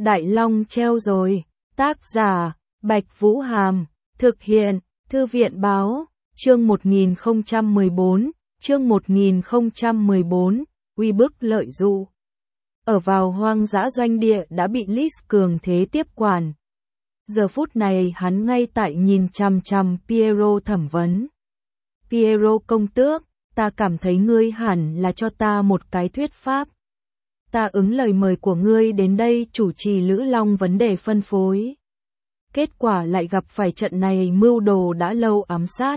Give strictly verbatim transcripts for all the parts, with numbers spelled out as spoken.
Đại Long treo rồi. Tác giả, Bạch Vũ Hàm. Thực hiện, Thư viện Báo. Chương một nghìn không trăm mười bốn. Chương một nghìn không trăm mười bốn. Uy bức lợi dụ. Ở vào hoang dã doanh địa đã bị Liz cường thế tiếp quản. Giờ phút này hắn ngay tại nhìn chằm chằm Piero thẩm vấn. Piero công tước, ta cảm thấy ngươi hẳn là cho ta một cái thuyết pháp. Ta ứng lời mời của ngươi đến đây chủ trì Lữ Long vấn đề phân phối. Kết quả lại gặp phải trận này mưu đồ đã lâu ám sát.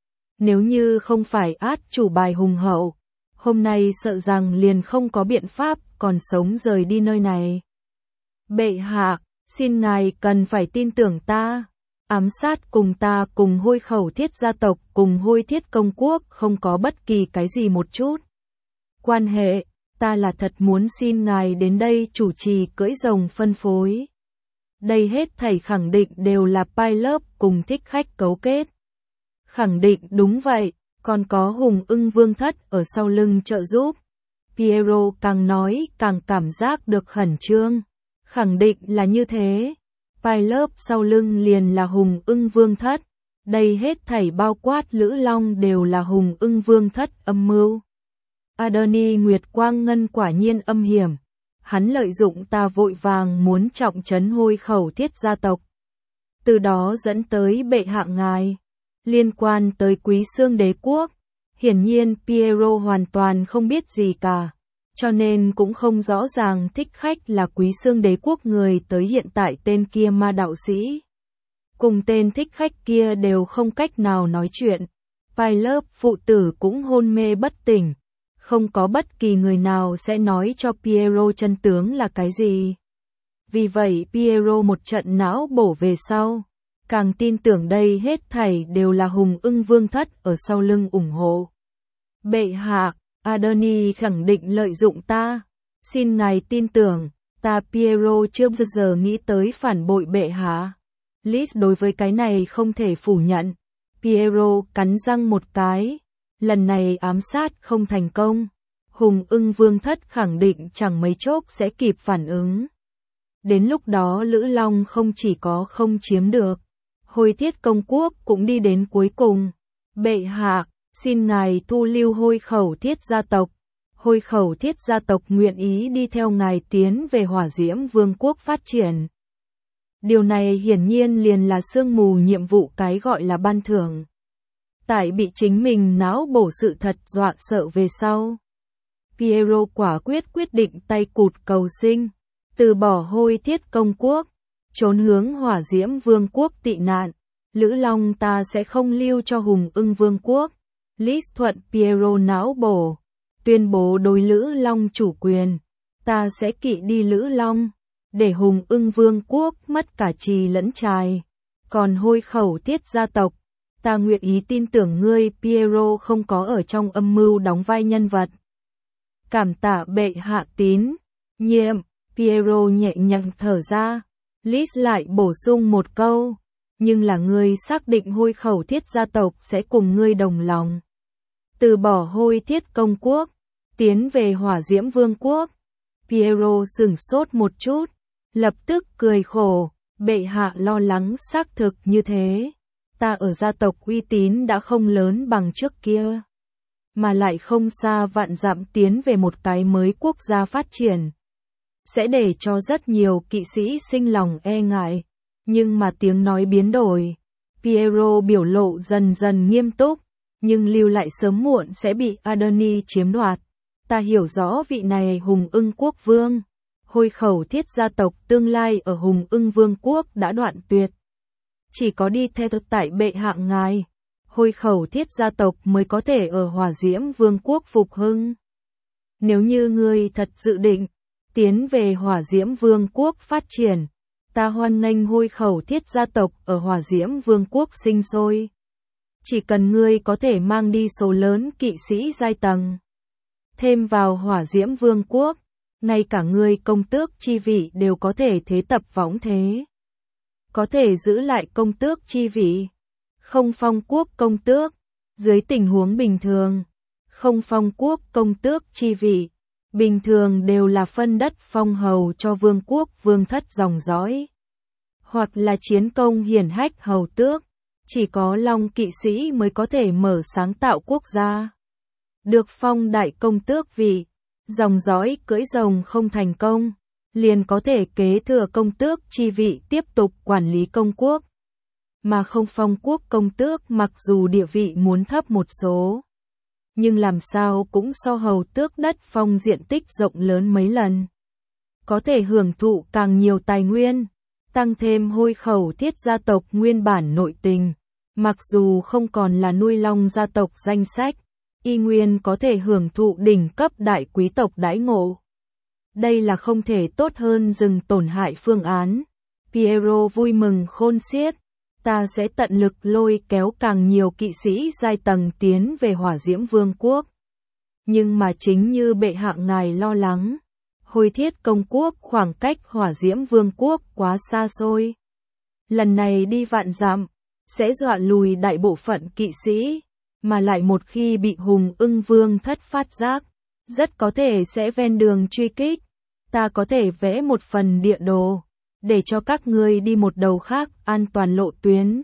Nếu như không phải át chủ bài hùng hậu, hôm nay sợ rằng liền không có biện pháp còn sống rời đi nơi này. Bệ hạ, xin ngài cần phải tin tưởng ta. Ám sát cùng ta cùng Hôi Khẩu Thiết gia tộc cùng Hôi Thiết công quốc không có bất kỳ cái gì một chút quan hệ. Ta là thật muốn xin ngài đến đây chủ trì cưỡi rồng phân phối. Đây hết thảy khẳng định đều là Pilot cùng Thích Khách cấu kết. Khẳng định đúng vậy, còn có Hùng Ưng Vương Thất ở sau lưng trợ giúp. Piero càng nói càng cảm giác được khẩn trương. Khẳng định là như thế. Pilot sau lưng liền là Hùng Ưng Vương Thất. Đây hết thảy bao quát Lữ Long đều là Hùng Ưng Vương Thất âm mưu. Adoni Nguyệt Quang Ngân quả nhiên âm hiểm. Hắn lợi dụng ta vội vàng muốn trọng trấn Hôi Khẩu Thiết gia tộc. Từ đó dẫn tới bệ hạ ngài. Liên quan tới Quý Xương Đế quốc. Hiển nhiên Piero hoàn toàn không biết gì cả. Cho nên cũng không rõ ràng Thích Khách là Quý Xương Đế quốc người tới hiện tại tên kia ma đạo sĩ. Cùng tên Thích Khách kia đều không cách nào nói chuyện. Pilot phụ tử cũng hôn mê bất tỉnh. Không có bất kỳ người nào sẽ nói cho Piero chân tướng là cái gì. Vì vậy Piero một trận não bổ về sau. Càng tin tưởng đây hết thảy đều là Hùng Ưng Vương Thất ở sau lưng ủng hộ. Bệ hạ, Adoni khẳng định lợi dụng ta. Xin ngài tin tưởng, ta Piero chưa bao giờ nghĩ tới phản bội bệ hạ. Liz đối với cái này không thể phủ nhận. Piero cắn răng một cái. Lần này ám sát không thành công. Hùng Ưng Vương Thất khẳng định chẳng mấy chốc sẽ kịp phản ứng. Đến lúc đó Lữ Long không chỉ có không chiếm được. Hôi Thiết công quốc cũng đi đến cuối cùng. Bệ hạ, xin ngài thu lưu Hôi Khẩu Thiết gia tộc. Hôi Khẩu Thiết gia tộc nguyện ý đi theo ngài tiến về Hỏa Diễm Vương quốc phát triển. Điều này hiển nhiên liền là sương mù nhiệm vụ cái gọi là ban thưởng. Tại bị chính mình não bổ sự thật dọa sợ về sau. Piero quả quyết quyết định tay cụt cầu sinh. Từ bỏ Hôi Thiết công quốc. Trốn hướng Hỏa Diễm Vương quốc tị nạn. Lữ Long ta sẽ không lưu cho Hùng Ưng Vương quốc. Liz thuận Piero não bổ. Tuyên bố đối Lữ Long chủ quyền. Ta sẽ kỵ đi Lữ Long. Để Hùng Ưng Vương quốc mất cả trì lẫn trài. Còn Hôi Khẩu Thiết gia tộc. Ta nguyện ý tin tưởng ngươi Piero không có ở trong âm mưu đóng vai nhân vật. Cảm tạ bệ hạ tín nhiệm. Piero nhẹ nhàng thở ra. Liz lại bổ sung một câu. Nhưng là ngươi xác định Hôi Khẩu Thiết gia tộc sẽ cùng ngươi đồng lòng. Từ bỏ Hôi Thiết công quốc. Tiến về Hỏa Diễm Vương quốc. Piero sửng sốt một chút. Lập tức cười khổ. Bệ hạ lo lắng xác thực như thế. Ta ở gia tộc uy tín đã không lớn bằng trước kia. Mà lại không xa vạn dặm tiến về một cái mới quốc gia phát triển. Sẽ để cho rất nhiều kỵ sĩ sinh lòng e ngại. Nhưng mà tiếng nói biến đổi. Piero biểu lộ dần dần nghiêm túc. Nhưng lưu lại sớm muộn sẽ bị Adoni chiếm đoạt. Ta hiểu rõ vị này Hùng Ưng quốc vương. Hôi Khẩu Thiết gia tộc tương lai ở Hùng Ưng Vương quốc đã đoạn tuyệt. Chỉ có đi theo tại bệ hạ ngài. Hôi Khẩu Thiết gia tộc mới có thể ở Hỏa Diễm Vương quốc phục hưng. Nếu như ngươi thật dự định tiến về Hỏa Diễm Vương quốc phát triển, ta hoan nghênh Hôi Khẩu Thiết gia tộc ở Hỏa Diễm Vương quốc sinh sôi. Chỉ cần ngươi có thể mang đi số lớn kỵ sĩ giai tầng. Thêm vào Hỏa Diễm Vương quốc, ngay cả ngươi công tước chi vị đều có thể thế tập võng thế. Có thể giữ lại công tước chi vị. Không phong quốc công tước. Dưới tình huống bình thường. Không phong quốc công tước chi vị. bình thường đều là phân đất phong hầu cho vương quốc vương thất dòng dõi, hoặc là chiến công hiển hách hầu tước, chỉ có Long kỵ sĩ mới có thể mở sáng tạo quốc gia. Được phong đại công tước vị, dòng dõi cưỡi rồng không thành công, liền có thể kế thừa công tước chi vị tiếp tục quản lý công quốc. Mà không phong quốc công tước mặc dù địa vị muốn thấp một số, nhưng làm sao cũng so hầu tước đất phong diện tích rộng lớn mấy lần. Có thể hưởng thụ càng nhiều tài nguyên, tăng thêm hôi khẩu thiết gia tộc nguyên bản nội tình. Mặc dù không còn là nuôi long gia tộc danh sách, y nguyên có thể hưởng thụ đỉnh cấp đại quý tộc đãi ngộ. Đây là không thể tốt hơn dừng tổn hại phương án. Piero vui mừng khôn xiết. Ta sẽ tận lực lôi kéo càng nhiều kỵ sĩ giai tầng tiến về Hỏa Diễm Vương quốc. Nhưng mà chính như bệ hạ ngài lo lắng, Hôi Thiết công quốc khoảng cách Hỏa Diễm Vương quốc quá xa xôi. Lần này đi vạn dặm, sẽ dọa lùi đại bộ phận kỵ sĩ, mà lại một khi bị Hùng Ưng Vương thất phát giác, rất có thể sẽ ven đường truy kích. Ta có thể vẽ một phần địa đồ, để cho các ngươi đi một đầu khác an toàn lộ tuyến.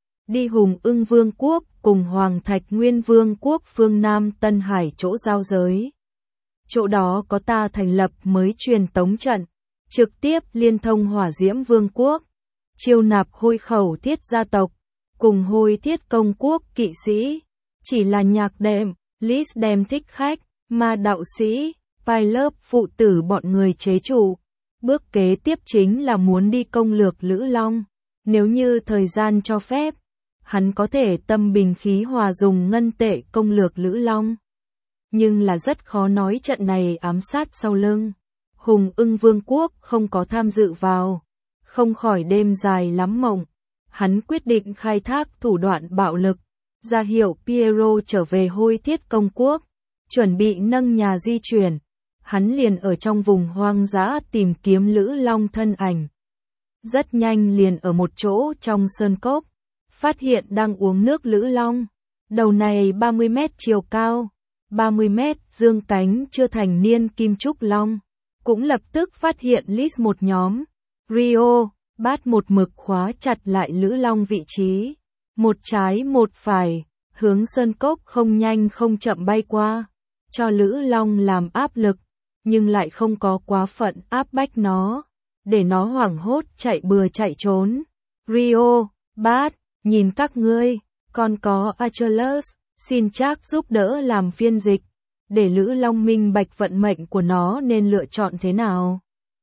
Đi Hùng Ưng Vương quốc cùng Hoàng Thạch Nguyên Vương quốc phương Nam Tân Hải chỗ giao giới. Chỗ đó có ta thành lập mới truyền tống trận, trực tiếp liên thông Hỏa Diễm Vương quốc, chiêu nạp hôi khẩu thiết gia tộc, cùng hôi thiết công quốc kỵ sĩ. Chỉ là nhạc đệm, Lis đem thích khách, ma đạo sĩ, Pilot phụ tử bọn người chế trụ. Bước kế tiếp chính là muốn đi công lược Lữ Long. Nếu như thời gian cho phép, hắn có thể tâm bình khí hòa dùng ngân tệ công lược Lữ Long. Nhưng là rất khó nói trận này ám sát sau lưng. Hùng Ưng Vương quốc không có tham dự vào. Không khỏi đêm dài lắm mộng. Hắn quyết định khai thác thủ đoạn bạo lực. Ra hiệu Piero trở về Hôi Thiết công quốc. Chuẩn bị nâng nhà di chuyển. Hắn liền ở trong vùng hoang dã tìm kiếm Lữ Long thân ảnh. Rất nhanh liền ở một chỗ trong sơn cốc, phát hiện đang uống nước Lữ Long. Đầu này ba mươi mét chiều cao, ba mươi mét dương cánh chưa thành niên kim trúc long. Cũng lập tức phát hiện Lis một nhóm. Rio, Bát một mực khóa chặt lại Lữ Long vị trí. Một trái một phải, hướng sơn cốc không nhanh không chậm bay qua. Cho Lữ Long làm áp lực, nhưng lại không có quá phận áp bách nó, để nó hoảng hốt chạy bừa chạy trốn. Rio, Bát, nhìn các ngươi, còn có Achilles, xin chắc giúp đỡ làm phiên dịch, để Lữ Long minh bạch vận mệnh của nó nên lựa chọn thế nào.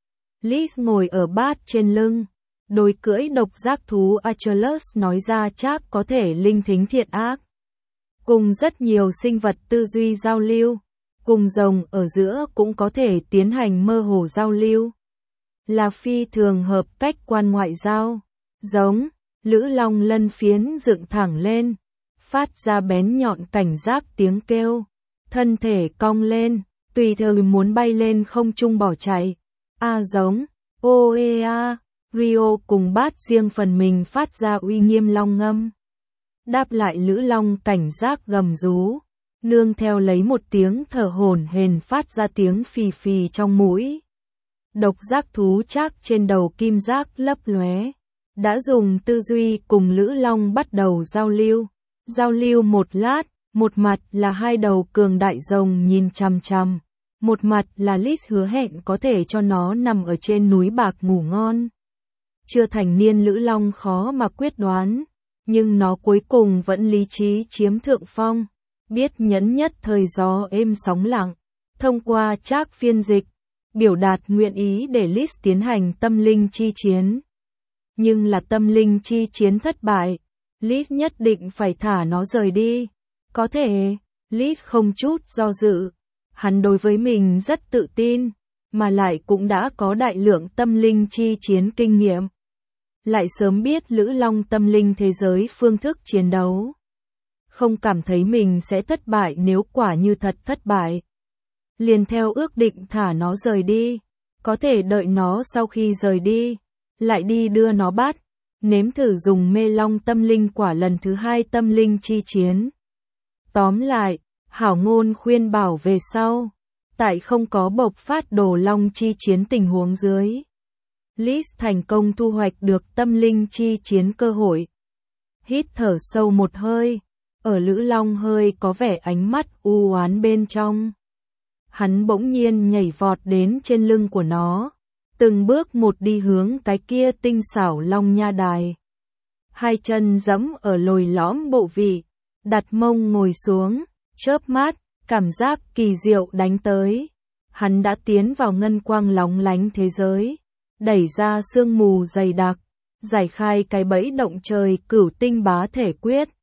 Lis ngồi ở Bát trên lưng, đối cưỡi độc giác thú Achilles nói ra chắc có thể linh thính thiện ác. Cùng rất nhiều sinh vật tư duy giao lưu. Cùng rồng ở giữa cũng có thể tiến hành mơ hồ giao lưu. Là phi thường hợp cách quan ngoại giao. Giống, Lữ Long lân phiến dựng thẳng lên, phát ra bén nhọn cảnh giác tiếng kêu. Thân thể cong lên, tùy thời muốn bay lên không trung bỏ chạy. A giống, oea, Rio cùng Bát riêng phần mình phát ra uy nghiêm long ngâm. Đáp lại Lữ Long cảnh giác gầm rú. Nương theo lấy một tiếng thở hổn hển phát ra tiếng phì phì trong mũi. Độc giác thú chắc trên đầu kim giác lấp lóe. Đã dùng tư duy cùng Lữ Long bắt đầu giao lưu. Giao lưu một lát, một mặt là hai đầu cường đại rồng nhìn chằm chằm. Một mặt là Lis hứa hẹn có thể cho nó nằm ở trên núi bạc ngủ ngon. Chưa thành niên Lữ Long khó mà quyết đoán, nhưng nó cuối cùng vẫn lý trí chiếm thượng phong. Biết nhẫn nhất thời gió êm sóng lặng, thông qua trác phiên dịch, biểu đạt nguyện ý để Lis tiến hành tâm linh chi chiến. Nhưng là tâm linh chi chiến thất bại, Lis nhất định phải thả nó rời đi. Có thể, Lis không chút do dự, hắn đối với mình rất tự tin, mà lại cũng đã có đại lượng tâm linh chi chiến kinh nghiệm. Lại sớm biết Lữ Long tâm linh thế giới phương thức chiến đấu. Không cảm thấy mình sẽ thất bại nếu quả như thật thất bại. Liền theo ước định thả nó rời đi, có thể đợi nó sau khi rời đi, lại đi đưa nó bắt, nếm thử dùng mê long tâm linh quả lần thứ hai tâm linh chi chiến. Tóm lại, hảo ngôn khuyên bảo về sau, tại không có bộc phát đồ long chi chiến tình huống dưới. Lis thành công thu hoạch được tâm linh chi chiến cơ hội. Hít thở sâu một hơi, ở Lữ Long hơi có vẻ ánh mắt u oán bên trong. Hắn bỗng nhiên nhảy vọt đến trên lưng của nó, từng bước một đi hướng cái kia tinh xảo long nha đài. Hai chân giẫm ở lồi lõm bộ vị, đặt mông ngồi xuống, chớp mắt, cảm giác kỳ diệu đánh tới. Hắn đã tiến vào ngân quang lóng lánh thế giới, đẩy ra sương mù dày đặc, giải khai cái bẫy động trời cửu tinh bá thể quyết.